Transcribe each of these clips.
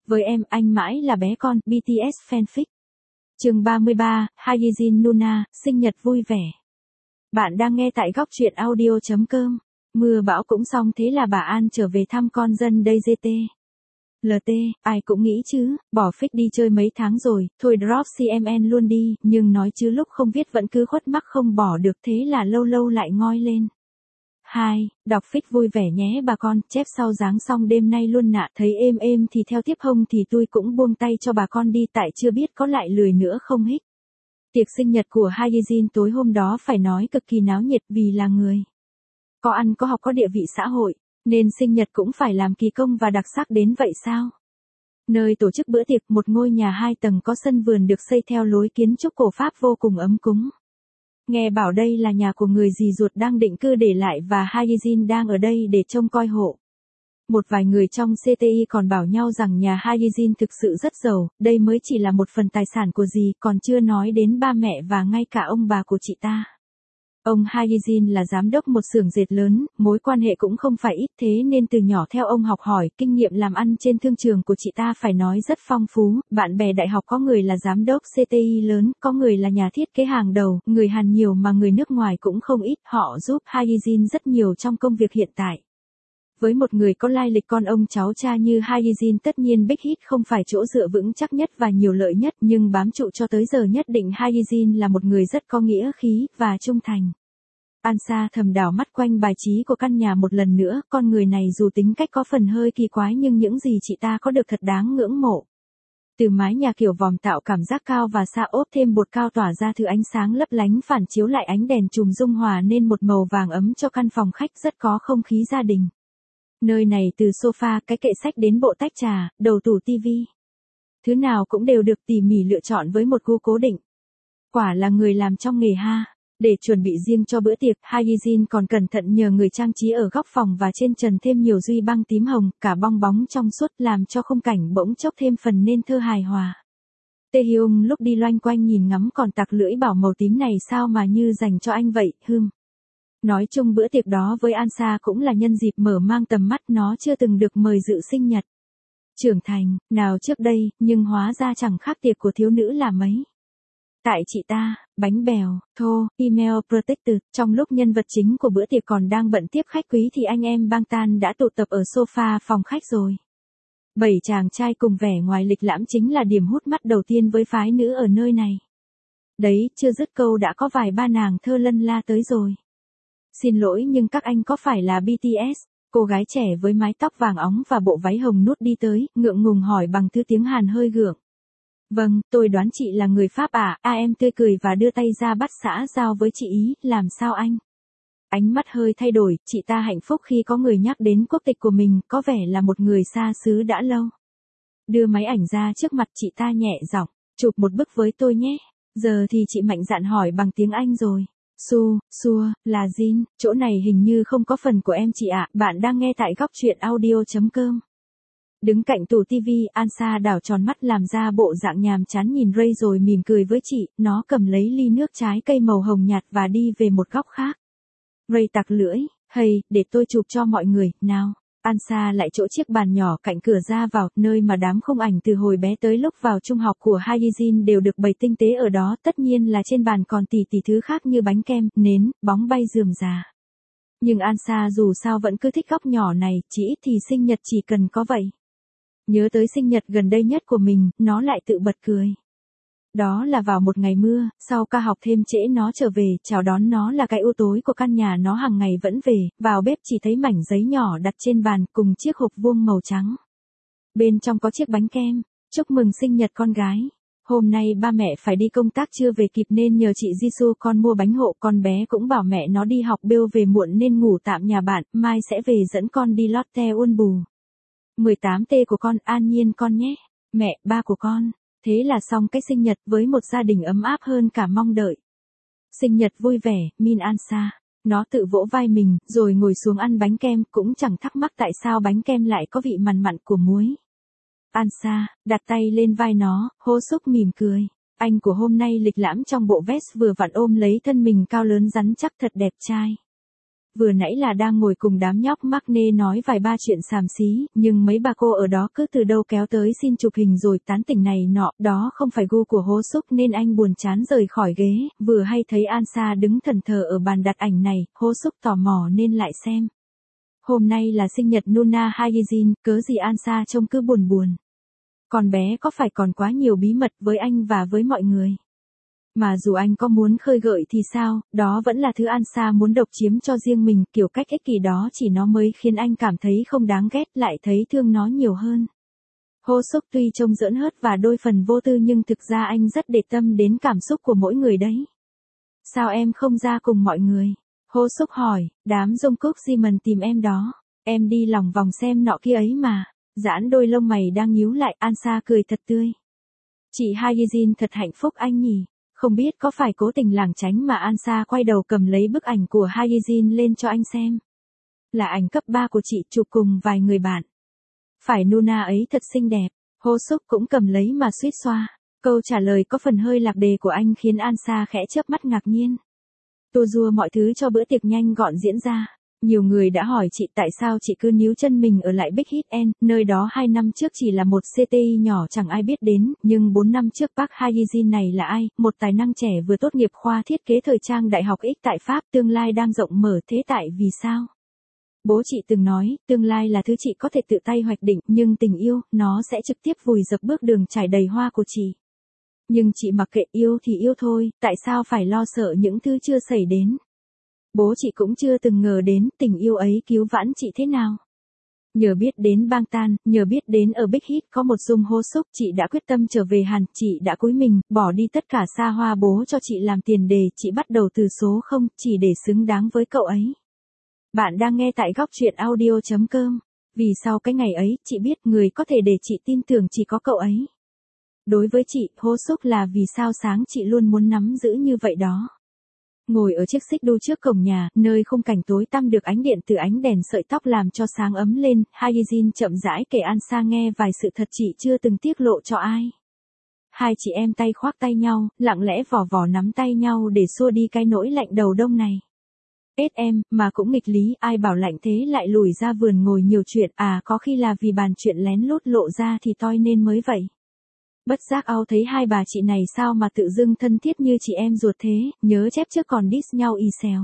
Với em, anh mãi là bé con, BTS fanfic. Chương 33, Hyejin Nuna, sinh nhật vui vẻ. Bạn đang nghe tại góc truyện audio.com. Mưa bão cũng xong thế là bà An trở về thăm con dân đây GT. LT, ai cũng nghĩ chứ, bỏ phích đi chơi mấy tháng rồi, thôi drop CMN luôn đi, nhưng nói chứ lúc không viết vẫn cứ khuất mắc không bỏ được thế là lâu lâu lại ngoi lên. 2. Đọc phích vui vẻ nhé bà con, chép sau dáng xong đêm nay luôn nạ, thấy êm êm thì theo tiếp hông thì tôi cũng buông tay cho bà con đi tại chưa biết có lại lười nữa không hích. Tiệc sinh nhật của Hyejin tối hôm đó phải nói cực kỳ náo nhiệt vì là người có ăn có học có địa vị xã hội, nên sinh nhật cũng phải làm kỳ công và đặc sắc đến vậy sao? Nơi tổ chức bữa tiệc một ngôi nhà 2 tầng có sân vườn được xây theo lối kiến trúc cổ Pháp vô cùng ấm cúng. Nghe bảo đây là nhà của người dì ruột đang định cư để lại và Hyejin đang ở đây để trông coi hộ. Một vài người trong CTI còn bảo nhau rằng nhà Hyejin thực sự rất giàu, đây mới chỉ là một phần tài sản của dì, còn chưa nói đến ba mẹ và ngay cả ông bà của chị ta. Ông Hyejin là giám đốc một xưởng dệt lớn, mối quan hệ cũng không phải ít thế nên từ nhỏ theo ông học hỏi, kinh nghiệm làm ăn trên thương trường của chị ta phải nói rất phong phú, bạn bè đại học có người là giám đốc CTI lớn, có người là nhà thiết kế hàng đầu, người Hàn nhiều mà người nước ngoài cũng không ít, họ giúp Hyejin rất nhiều trong công việc hiện tại. Với một người có lai lịch con ông cháu cha như Hyejin tất nhiên Big Hit không phải chỗ dựa vững chắc nhất và nhiều lợi nhất nhưng bám trụ cho tới giờ nhất định Hyejin là một người rất có nghĩa khí và trung thành. Ansa thầm đảo mắt quanh bài trí của căn nhà một lần nữa, con người này dù tính cách có phần hơi kỳ quái nhưng những gì chị ta có được thật đáng ngưỡng mộ. Từ mái nhà kiểu vòm tạo cảm giác cao và xa ốp thêm bột cao tỏa ra thứ ánh sáng lấp lánh phản chiếu lại ánh đèn chùm dung hòa nên một màu vàng ấm cho căn phòng khách rất có không khí gia đình. Nơi này từ sofa, cái kệ sách đến bộ tách trà, đầu tủ tivi. Thứ nào cũng đều được tỉ mỉ lựa chọn với một gu cố định. Quả là người làm trong nghề ha. Để chuẩn bị riêng cho bữa tiệc, Hyejin còn cẩn thận nhờ người trang trí ở góc phòng và trên trần thêm nhiều duy băng tím hồng, cả bong bóng trong suốt làm cho khung cảnh bỗng chốc thêm phần nên thơ hài hòa. Taehyung lúc đi loanh quanh nhìn ngắm còn tặc lưỡi bảo màu tím này sao mà như dành cho anh vậy, Nói chung bữa tiệc đó với Ansa cũng là nhân dịp mở mang tầm mắt nó chưa từng được mời dự sinh nhật. Trưởng thành, nào trước đây, nhưng hóa ra chẳng khác tiệc của thiếu nữ là mấy. Tại chị ta, bánh bèo, thô, email protected, trong lúc nhân vật chính của bữa tiệc còn đang bận tiếp khách quý thì anh em Bangtan đã tụ tập ở sofa phòng khách rồi. 7 chàng trai cùng vẻ ngoài lịch lãm chính là điểm hút mắt đầu tiên với phái nữ ở nơi này. Đấy, chưa dứt câu đã có vài ba nàng thơ lân la tới rồi. Xin lỗi nhưng các anh có phải là BTS? Cô gái trẻ với mái tóc vàng óng và bộ váy hồng nút đi tới, ngượng ngùng hỏi bằng thứ tiếng Hàn hơi gượng. Vâng, tôi đoán chị là người Pháp à, em tươi cười và đưa tay ra bắt xã giao với chị ý, làm sao anh? Ánh mắt hơi thay đổi, chị ta hạnh phúc khi có người nhắc đến quốc tịch của mình, có vẻ là một người xa xứ đã lâu. Đưa máy ảnh ra trước mặt chị ta nhẹ giọng, chụp một bức với tôi nhé. Giờ thì chị mạnh dạn hỏi bằng tiếng Anh rồi. Xua, là Jin, chỗ này hình như không có phần của em chị ạ, bạn đang nghe tại góc truyện audio.com. Đứng cạnh tủ tivi, Ansa đảo tròn mắt làm ra bộ dạng nhàm chán nhìn Ray rồi mỉm cười với chị, nó cầm lấy ly nước trái cây màu hồng nhạt và đi về một góc khác. Ray tặc lưỡi, hey, để tôi chụp cho mọi người, nào. Ansa lại chỗ chiếc bàn nhỏ cạnh cửa ra vào, nơi mà đám khung ảnh từ hồi bé tới lúc vào trung học của Hyejin đều được bày tinh tế ở đó, tất nhiên là trên bàn còn tỷ thứ khác như bánh kem, nến, bóng bay rườm rà. Nhưng Ansa dù sao vẫn cứ thích góc nhỏ này, chỉ ít thì sinh nhật chỉ cần có vậy. Nhớ tới sinh nhật gần đây nhất của mình, nó lại tự bật cười. Đó là vào một ngày mưa, sau ca học thêm trễ nó trở về, chào đón nó là cái ưu tối của căn nhà nó hàng ngày vẫn về, vào bếp chỉ thấy mảnh giấy nhỏ đặt trên bàn cùng chiếc hộp vuông màu trắng. Bên trong có chiếc bánh kem, chúc mừng sinh nhật con gái. Hôm nay ba mẹ phải đi công tác chưa về kịp nên nhờ chị Jisoo con mua bánh hộ, con bé cũng bảo mẹ nó đi học bêu về muộn nên ngủ tạm nhà bạn, mai sẽ về dẫn con đi Lotte Uôn Bù. 18T của con, an nhiên con nhé. Mẹ, ba của con. Thế là xong cái sinh nhật với một gia đình ấm áp hơn cả mong đợi. Sinh nhật vui vẻ, Min Ansa. Nó tự vỗ vai mình, rồi ngồi xuống ăn bánh kem, cũng chẳng thắc mắc tại sao bánh kem lại có vị mặn mặn của muối. Ansa, đặt tay lên vai nó, hô xúc mỉm cười. Anh của hôm nay lịch lãm trong bộ vest vừa vặn ôm lấy thân mình cao lớn rắn chắc thật đẹp trai. Vừa nãy là đang ngồi cùng đám nhóc Markne nói vài ba chuyện xàm xí, nhưng mấy bà cô ở đó cứ từ đâu kéo tới xin chụp hình rồi tán tỉnh này nọ, đó không phải gu của Hố Xúc nên anh buồn chán rời khỏi ghế, vừa hay thấy Ansa đứng thẫn thờ ở bàn đặt ảnh này, Hố Xúc tò mò nên lại xem. Hôm nay là sinh nhật Nuna Hyejin, cớ gì Ansa trông cứ buồn buồn. Con bé có phải còn quá nhiều bí mật với anh và với mọi người? Mà dù anh có muốn khơi gợi thì sao, đó vẫn là thứ Ansa muốn độc chiếm cho riêng mình, kiểu cách ích kỷ đó chỉ nó mới khiến anh cảm thấy không đáng ghét, lại thấy thương nó nhiều hơn. Hô Xúc tuy trông giỡn hớt và đôi phần vô tư nhưng thực ra anh rất để tâm đến cảm xúc của mỗi người đấy. Sao em không ra cùng mọi người? Hô Xúc hỏi, đám Jungkook Jimin tìm em đó. Em đi lòng vòng xem nọ kia ấy mà. Giãn đôi lông mày đang nhíu lại, Ansa cười thật tươi. Chị Hyejin thật hạnh phúc anh nhỉ. Không biết có phải cố tình lảng tránh mà Ansa quay đầu cầm lấy bức ảnh của Hyejin lên cho anh xem. Là ảnh cấp 3 của chị chụp cùng vài người bạn. Phải Nuna ấy thật xinh đẹp. Hô Xúc cũng cầm lấy mà suýt xoa. Câu trả lời có phần hơi lạc đề của anh khiến Ansa khẽ chớp mắt ngạc nhiên. Tua rua mọi thứ cho bữa tiệc nhanh gọn diễn ra. Nhiều người đã hỏi chị tại sao chị cứ níu chân mình ở lại Big Hit N, nơi đó 2 năm trước chỉ là một CTI nhỏ chẳng ai biết đến, nhưng 4 năm trước Park Hyejin này là ai, một tài năng trẻ vừa tốt nghiệp khoa thiết kế thời trang Đại học X tại Pháp, tương lai đang rộng mở thế tại vì sao? Bố chị từng nói, tương lai là thứ chị có thể tự tay hoạch định, nhưng tình yêu, nó sẽ trực tiếp vùi dập bước đường trải đầy hoa của chị. Nhưng chị mặc kệ, yêu thì yêu thôi, tại sao phải lo sợ những thứ chưa xảy đến? Bố chị cũng chưa từng ngờ đến tình yêu ấy cứu vãn chị thế nào. Nhờ biết đến Bangtan, nhờ biết đến ở Big Hit có một Jung Ho Suk, chị đã quyết tâm trở về Hàn, chị đã cúi mình, bỏ đi tất cả xa hoa bố cho chị làm tiền đề, chị bắt đầu từ số 0, chỉ để xứng đáng với cậu ấy. Bạn đang nghe tại góc truyện audio.com. Vì sau cái ngày ấy, chị biết người có thể để chị tin tưởng chỉ có cậu ấy. Đối với chị, Ho Suk là vì sao sáng chị luôn muốn nắm giữ như vậy đó. Ngồi ở chiếc xích đu trước cổng nhà, nơi khung cảnh tối tăm được ánh điện từ ánh đèn sợi tóc làm cho sáng ấm lên, Hyejin chậm rãi kể Ansa nghe vài sự thật chị chưa từng tiết lộ cho ai. Hai chị em tay khoác tay nhau, lặng lẽ vò vò nắm tay nhau để xua đi cái nỗi lạnh đầu đông này. Em, mà cũng nghịch lý, ai bảo lạnh thế lại lùi ra vườn ngồi nhiều chuyện, có khi là vì bàn chuyện lén lút lộ ra thì toi nên mới vậy. Bất giác ao thấy hai bà chị này sao mà tự dưng thân thiết như chị em ruột thế, nhớ chép trước còn diss nhau y xèo.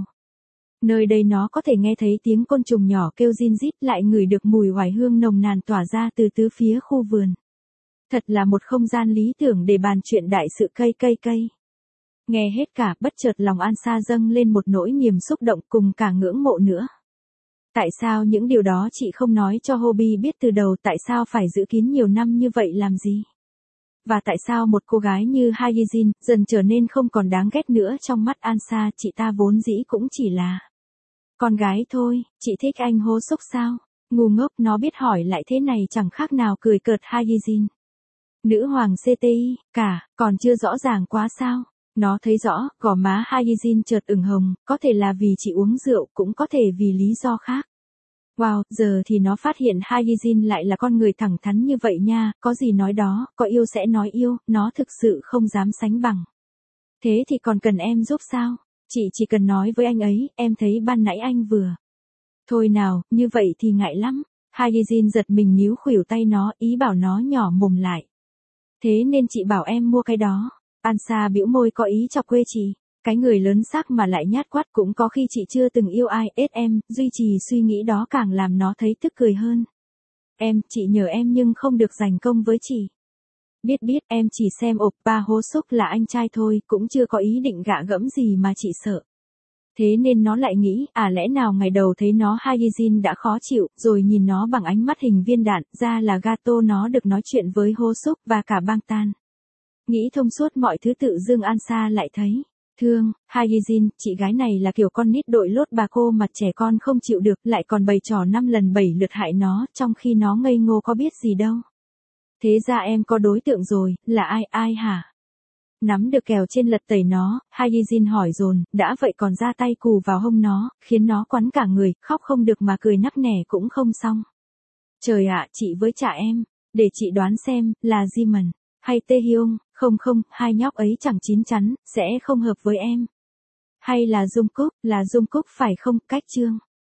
Nơi đây nó có thể nghe thấy tiếng côn trùng nhỏ kêu rin rít, lại ngửi được mùi hoài hương nồng nàn tỏa ra từ tứ phía khu vườn. Thật là một không gian lý tưởng để bàn chuyện đại sự cây. Nghe hết cả, bất chợt lòng Ansa dâng lên một nỗi niềm xúc động cùng cả ngưỡng mộ nữa. Tại sao những điều đó chị không nói cho Hobie biết từ đầu, tại sao phải giữ kín nhiều năm như vậy làm gì? Và tại sao một cô gái như Hyejin dần trở nên không còn đáng ghét nữa trong mắt Ansa, chị ta vốn dĩ cũng chỉ là con gái thôi, chị thích anh Ho Suk sao? Ngu ngốc, nó biết hỏi lại thế này chẳng khác nào cười cợt Hyejin. Nữ hoàng CTI, còn chưa rõ ràng quá sao? Nó thấy rõ, gò má Hyejin chợt ửng hồng, có thể là vì chị uống rượu, cũng có thể vì lý do khác. Wow, giờ thì nó phát hiện Hyejin lại là con người thẳng thắn như vậy nha, có gì nói đó, có yêu sẽ nói yêu, nó thực sự không dám sánh bằng. Thế thì còn cần em giúp sao? Chị chỉ cần nói với anh ấy, em thấy ban nãy anh vừa. Thôi nào, như vậy thì ngại lắm. Hyejin giật mình níu khuỷu tay nó, ý bảo nó nhỏ mồm lại. Thế nên chị bảo em mua cái đó. Ansa bĩu môi có ý chọc quê chị. Cái người lớn xác mà lại nhát quát, cũng có khi chị chưa từng yêu ai, em, duy trì suy nghĩ đó càng làm nó thấy tức cười hơn. Chị nhờ em nhưng không được giành công với chị. Biết, em chỉ xem oppa Ho Suk là anh trai thôi, cũng chưa có ý định gạ gẫm gì mà chị sợ. Thế nên nó lại nghĩ, lẽ nào ngày đầu thấy nó Hyejin đã khó chịu, rồi nhìn nó bằng ánh mắt hình viên đạn, ra là gato nó được nói chuyện với Ho Suk và cả Bangtan. Nghĩ thông suốt mọi thứ tự dưng Ansa lại thấy thương. Hyejin, chị gái này là kiểu con nít đội lốt bà cô mặt trẻ con không chịu được, lại còn bày trò 5 lần 7 lượt hại nó, trong khi nó ngây ngô có biết gì đâu. Thế ra em có đối tượng rồi, là ai hả? Nắm được kèo trên lật tẩy nó, Hyejin hỏi dồn, đã vậy còn ra tay cù vào hông nó, khiến nó quắn cả người, khóc không được mà cười nắc nẻ cũng không xong. Trời ạ, chị với chả em, để chị đoán xem, là Jimin hay Taehyung? Không, hai nhóc ấy chẳng chín chắn, sẽ không hợp với em. Hay là Jungkook phải không? Cách chương